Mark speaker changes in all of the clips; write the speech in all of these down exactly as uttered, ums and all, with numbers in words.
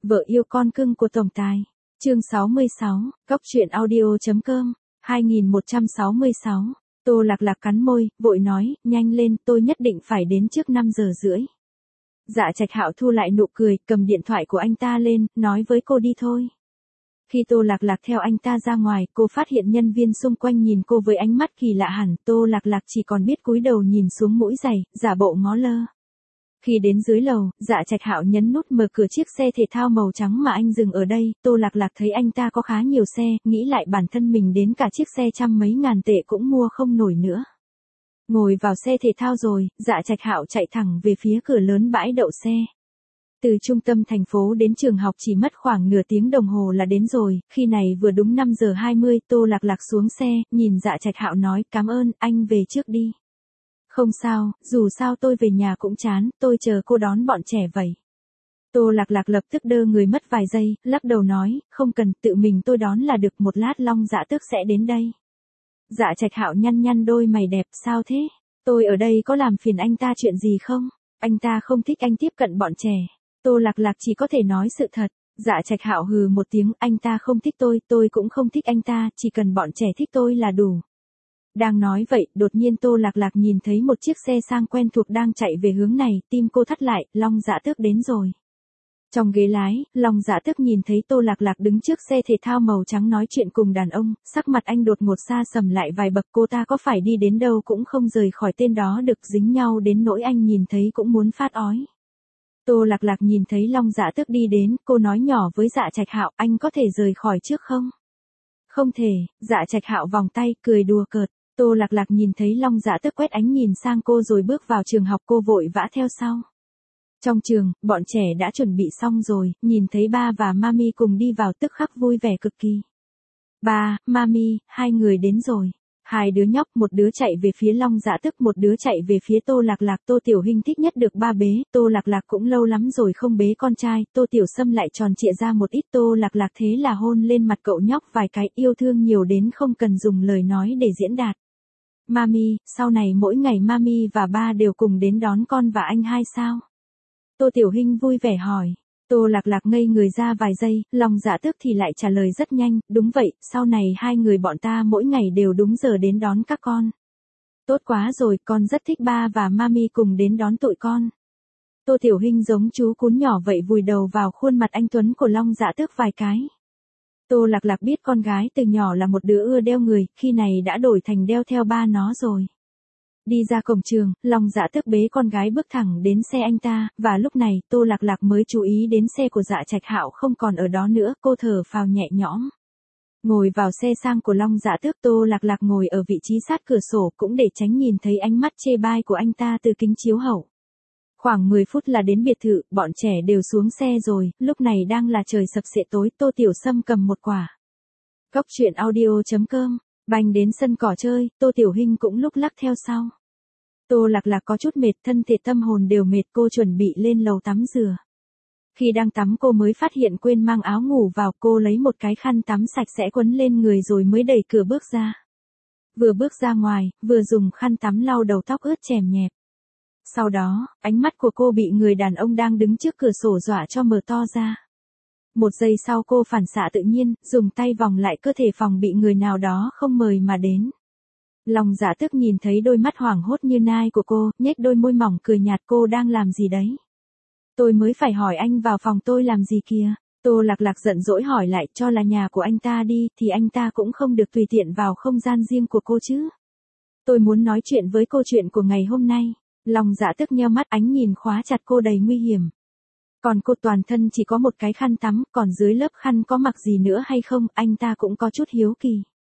Speaker 1: Vợ yêu con cưng của tổng tài. Chương sáu mươi sáu, Cóc truyện audio.com, hai nghìn một trăm sáu mươi sáu. Tô Lạc Lạc cắn môi, vội nói, nhanh lên, tôi nhất định phải đến trước năm giờ rưỡi. Dạ Trạch Hạo thu lại nụ cười, cầm điện thoại của anh ta lên, nói với cô đi thôi. Khi Tô Lạc Lạc theo anh ta ra ngoài, cô phát hiện nhân viên xung quanh nhìn cô với ánh mắt kỳ lạ hẳn, Tô Lạc Lạc chỉ còn biết cúi đầu nhìn xuống mũi giày, giả bộ ngó lơ. Khi đến dưới lầu, Dạ Trạch Hạo nhấn nút mở cửa chiếc xe thể thao màu trắng mà anh dừng ở đây, Tô Lạc Lạc thấy anh ta có khá nhiều xe, nghĩ lại bản thân mình đến cả chiếc xe trăm mấy ngàn tệ cũng mua không nổi nữa. Ngồi vào xe thể thao rồi, Dạ Trạch Hạo chạy thẳng về phía cửa lớn bãi đậu xe. Từ trung tâm thành phố đến trường học chỉ mất khoảng nửa tiếng đồng hồ là đến rồi, khi này vừa đúng năm giờ hai mươi, Tô Lạc Lạc xuống xe, nhìn Dạ Trạch Hạo nói, cảm ơn, anh về trước đi. Không sao, dù sao tôi về nhà cũng chán, tôi chờ cô đón bọn trẻ vậy. Tô Lạc Lạc lập tức đơ người mất vài giây, lắc đầu nói, không cần, tự mình tôi đón là được, một lát Long Dạ Tước sẽ đến đây. Dạ Trạch Hạo nhăn nhăn đôi mày đẹp, sao thế? Tôi ở đây có làm phiền anh ta chuyện gì không? Anh ta không thích anh tiếp cận bọn trẻ. Tô Lạc Lạc chỉ có thể nói sự thật. Dạ Trạch Hạo hừ một tiếng, anh ta không thích tôi, tôi cũng không thích anh ta, chỉ cần bọn trẻ thích tôi là đủ. Đang nói vậy, đột nhiên Tô Lạc Lạc nhìn thấy một chiếc xe sang quen thuộc đang chạy về hướng này, tim cô thắt lại, Long Dạ Tước đến rồi. Trong ghế lái, Long Dạ Tước nhìn thấy Tô Lạc Lạc đứng trước xe thể thao màu trắng nói chuyện cùng đàn ông, sắc mặt anh đột ngột xa sầm lại vài bậc, cô ta có phải đi đến đâu cũng không rời khỏi tên đó được, dính nhau đến nỗi anh nhìn thấy cũng muốn phát ói. Tô Lạc Lạc nhìn thấy Long Dạ Tước đi đến, cô nói nhỏ với Dạ Trạch Hạo, anh có thể rời khỏi trước không? Không thể, Dạ Trạch Hạo vòng tay, cười đùa cợt. Tô Lạc Lạc nhìn thấy Long Dạ Tước quét ánh nhìn sang cô rồi bước vào trường học, cô vội vã theo sau. Trong trường, bọn trẻ đã chuẩn bị xong rồi, nhìn thấy ba và mami cùng đi vào tức khắc vui vẻ cực kỳ. Ba, mami, hai người đến rồi. Hai đứa nhóc, một đứa chạy về phía Long Dạ Tước, một đứa chạy về phía Tô Lạc Lạc. Tô Tiểu Hinh thích nhất được ba bế, Tô Lạc Lạc cũng lâu lắm rồi không bế con trai, Tô Tiểu Sâm lại tròn trịa ra một ít, Tô Lạc Lạc thế là hôn lên mặt cậu nhóc vài cái, yêu thương nhiều đến không cần dùng lời nói để diễn đạt. Mami, sau này mỗi ngày mami và ba đều cùng đến đón con và anh hai sao? Tô Tiểu Hinh vui vẻ hỏi. Tô Lạc Lạc ngây người ra vài giây, Long Dạ Tước thì lại trả lời rất nhanh, đúng vậy, sau này hai người bọn ta mỗi ngày đều đúng giờ đến đón các con. Tốt quá rồi, con rất thích ba và mami cùng đến đón tụi con. Tô Tiểu Hinh giống chú cún nhỏ vậy vùi đầu vào khuôn mặt anh tuấn của Long Dạ Tước vài cái. Tô Lạc Lạc biết con gái từ nhỏ là một đứa ưa đeo người, khi này đã đổi thành đeo theo ba nó rồi. Đi ra cổng trường, Long Dạ Tước bế con gái bước thẳng đến xe anh ta, và lúc này, Tô Lạc Lạc mới chú ý đến xe của Dạ Trạch Hạo không còn ở đó nữa, cô thở phào nhẹ nhõm. Ngồi vào xe sang của Long Dạ Tước, Tô Lạc Lạc ngồi ở vị trí sát cửa sổ cũng để tránh nhìn thấy ánh mắt chê bai của anh ta từ kính chiếu hậu. Khoảng mười phút là đến biệt thự, bọn trẻ đều xuống xe rồi, lúc này đang là trời sập sệ tối, Tô Tiểu Sâm cầm một quả Cóc truyện audio.com, banh đến sân cỏ chơi, Tô Tiểu Hinh cũng lúc lắc theo sau. Tô Lạc Lạc có chút mệt, thân thể tâm hồn đều mệt, cô chuẩn bị lên lầu tắm rửa. Khi đang tắm cô mới phát hiện quên mang áo ngủ vào, cô lấy một cái khăn tắm sạch sẽ quấn lên người rồi mới đẩy cửa bước ra. Vừa bước ra ngoài, vừa dùng khăn tắm lau đầu tóc ướt chèm nhẹp. Sau đó, ánh mắt của cô bị người đàn ông đang đứng trước cửa sổ dọa cho mở to ra. Một giây sau cô phản xạ tự nhiên, dùng tay vòng lại cơ thể phòng bị người nào đó không mời mà đến. Long Dạ Tước nhìn thấy đôi mắt hoảng hốt như nai của cô, nhếch đôi môi mỏng cười nhạt, cô đang làm gì đấy? Tôi mới phải hỏi anh vào phòng tôi làm gì kìa? Tô Lạc Lạc giận dỗi hỏi lại, cho là nhà của anh ta đi, thì anh ta cũng không được tùy tiện vào không gian riêng của cô chứ. Tôi muốn nói chuyện với cô chuyện của ngày hôm nay. Long Dạ Tước nheo mắt, ánh nhìn khóa chặt cô đầy nguy hiểm. Còn cô toàn thân chỉ có một cái khăn tắm, còn dưới lớp khăn có mặc gì nữa hay không, anh ta cũng có chút hiếu kỳ.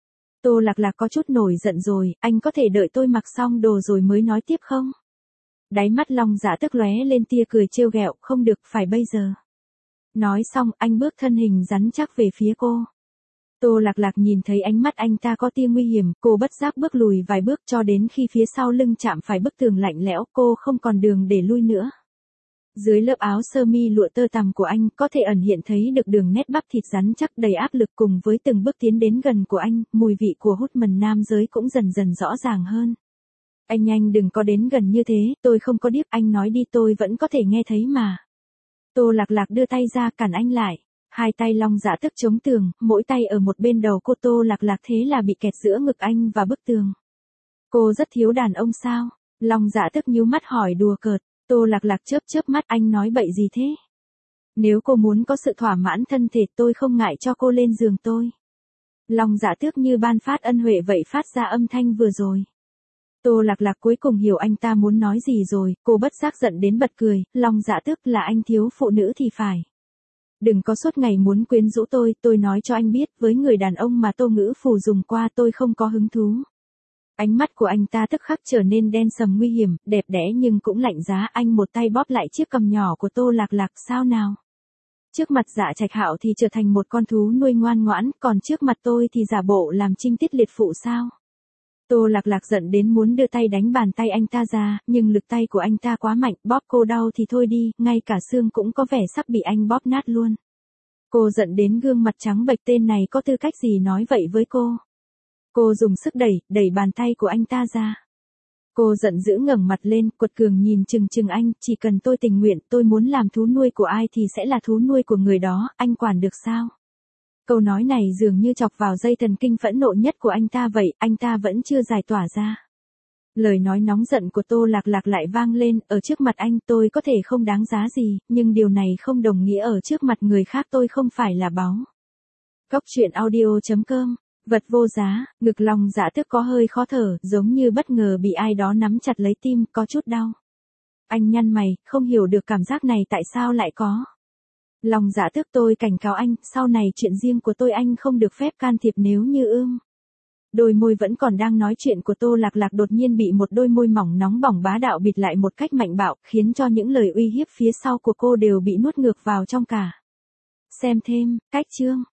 Speaker 1: Tô Lạc Lạc có chút nổi giận rồi, anh có thể đợi tôi mặc xong đồ rồi mới nói tiếp không? Đáy mắt Long Dạ Tước lóe lên tia cười trêu ghẹo, không được, phải bây giờ. Nói xong, anh bước thân hình rắn chắc về phía cô. Tô Lạc Lạc nhìn thấy ánh mắt anh ta có tia nguy hiểm, cô bất giác bước lùi vài bước cho đến khi phía sau lưng chạm phải bức tường lạnh lẽo, cô không còn đường để lui nữa. Dưới lớp áo sơ mi lụa tơ tằm của anh, có thể ẩn hiện thấy được đường nét bắp thịt rắn chắc đầy áp lực, cùng với từng bước tiến đến gần của anh, mùi vị của hút mần nam giới cũng dần dần rõ ràng hơn. Anh nhanh đừng có đến gần như thế, tôi không có điếc, anh nói đi tôi vẫn có thể nghe thấy mà. Tô Lạc Lạc đưa tay ra cản anh lại. Hai tay Long Dạ Tức chống tường, mỗi tay ở một bên đầu cô. Tô Lạc Lạc thế là bị kẹt giữa ngực anh và bức tường. Cô rất thiếu đàn ông sao? Long Dạ Tức nhíu mắt hỏi đùa cợt. Tô Lạc Lạc chớp chớp mắt, anh nói bậy gì thế? Nếu cô muốn có sự thỏa mãn thân thể tôi không ngại cho cô lên giường tôi. Long Dạ Tước như ban phát ân huệ vậy phát ra âm thanh vừa rồi. Tô Lạc Lạc cuối cùng hiểu anh ta muốn nói gì rồi, cô bất giác giận đến bật cười. Long Dạ Tước, là anh thiếu phụ nữ thì phải. Đừng có suốt ngày muốn quyến rũ tôi, tôi nói cho anh biết, với người đàn ông mà Tô Ngữ Phù dùng qua tôi không có hứng thú. Ánh mắt của anh ta tức khắc trở nên đen sầm nguy hiểm, đẹp đẽ nhưng cũng lạnh giá. Anh một tay bóp lại chiếc cằm nhỏ của Tô Lạc Lạc. Sao nào? Trước mặt Dạ Trạch Hạo thì trở thành một con thú nuôi ngoan ngoãn, còn trước mặt tôi thì giả bộ làm trinh tiết liệt phụ sao? Tô Lạc Lạc giận đến muốn đưa tay đánh bàn tay anh ta ra, nhưng lực tay của anh ta quá mạnh, bóp cô đau thì thôi đi, ngay cả xương cũng có vẻ sắp bị anh bóp nát luôn. Cô giận đến gương mặt trắng bệch, tên này có tư cách gì nói vậy với cô? Cô dùng sức đẩy, đẩy bàn tay của anh ta ra. Cô giận dữ ngẩng mặt lên, quật cường nhìn chừng chừng anh, chỉ cần tôi tình nguyện, tôi muốn làm thú nuôi của ai thì sẽ là thú nuôi của người đó, anh quản được sao? Câu nói này dường như chọc vào dây thần kinh phẫn nộ nhất của anh ta vậy, anh ta vẫn chưa giải tỏa ra. Lời nói nóng giận của Tô Lạc Lạc lại vang lên, ở trước mặt anh tôi có thể không đáng giá gì, nhưng điều này không đồng nghĩa ở trước mặt người khác tôi không phải là báu. Cóc truyện audio chấm com. Vật vô giá, ngực Long Dạ Tước có hơi khó thở, giống như bất ngờ bị ai đó nắm chặt lấy tim, có chút đau. Anh nhăn mày, không hiểu được cảm giác này tại sao lại có. Long Dạ Tước, tôi cảnh cáo anh, sau này chuyện riêng của tôi anh không được phép can thiệp nếu như ương. Đôi môi vẫn còn đang nói chuyện của Tô Lạc Lạc đột nhiên bị một đôi môi mỏng nóng bỏng bá đạo bịt lại một cách mạnh bạo, khiến cho những lời uy hiếp phía sau của cô đều bị nuốt ngược vào trong cả. Xem thêm, cách chương.